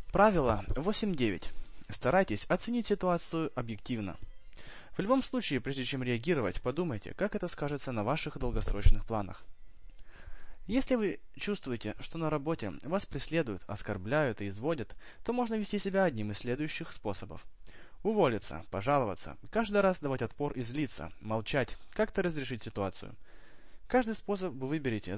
Правило 8.9. Старайтесь оценить ситуацию объективно. В любом случае, прежде чем реагировать, подумайте, как это скажется на ваших долгосрочных планах. Если вы чувствуете, что на работе вас преследуют, оскорбляют и изводят, то можно вести себя одним из следующих способов. Уволиться, пожаловаться, каждый раз давать отпор и злиться, молчать, как-то разрешить ситуацию. Каждый способ вы выберете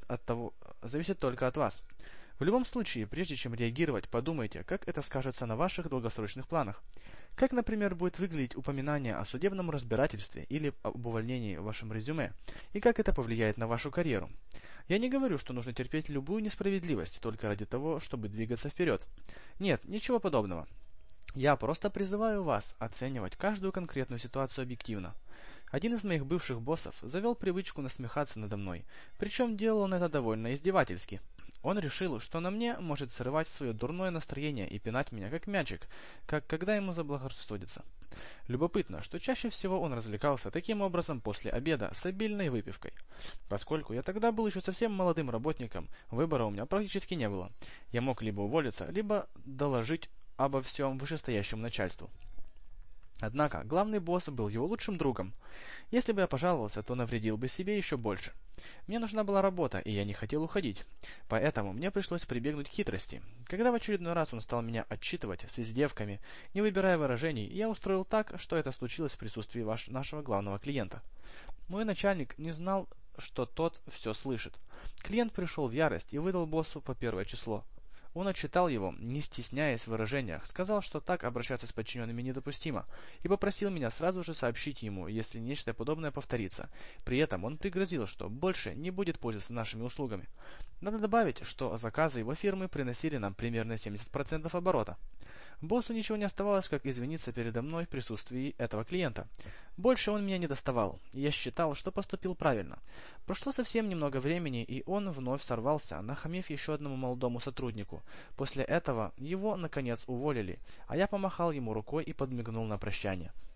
зависит только от вас. В любом случае, прежде чем реагировать, подумайте, как это скажется на ваших долгосрочных планах. Как, например, будет выглядеть упоминание о судебном разбирательстве или об увольнении в вашем резюме, и как это повлияет на вашу карьеру. Я не говорю, что нужно терпеть любую несправедливость только ради того, чтобы двигаться вперед. Нет, ничего подобного. Я просто призываю вас оценивать каждую конкретную ситуацию объективно. Один из моих бывших боссов завел привычку насмехаться надо мной, причем делал он это довольно издевательски. Он решил, что на мне может срывать свое дурное настроение и пинать меня как мячик, как когда ему заблагорассудится. Любопытно, что чаще всего он развлекался таким образом после обеда с обильной выпивкой. Поскольку я тогда был еще совсем молодым работником, выбора у меня практически не было. Я мог либо уволиться, либо доложить обо всем вышестоящему начальству. Однако главный босс был его лучшим другом. Если бы я пожаловался, то навредил бы себе еще больше. Мне нужна была работа, и я не хотел уходить. Поэтому мне пришлось прибегнуть к хитрости. Когда в очередной раз он стал меня отчитывать с издевками, не выбирая выражений, я устроил так, что это случилось в присутствии нашего главного клиента. Мой начальник не знал, что тот все слышит. Клиент пришел в ярость и выдал боссу по первое число. Он отчитал его, не стесняясь в выражениях, сказал, что так обращаться с подчиненными недопустимо, и попросил меня сразу же сообщить ему, если нечто подобное повторится. При этом он пригрозил, что больше не будет пользоваться нашими услугами. Надо добавить, что заказы его фирмы приносили нам примерно 70% оборота. Боссу ничего не оставалось, как извиниться передо мной в присутствии этого клиента. Больше он меня не доставал, и я считал, что поступил правильно. Прошло совсем немного времени, и он вновь сорвался, нахамив еще одному молодому сотруднику. После этого его, наконец, уволили, а я помахал ему рукой и подмигнул на прощание.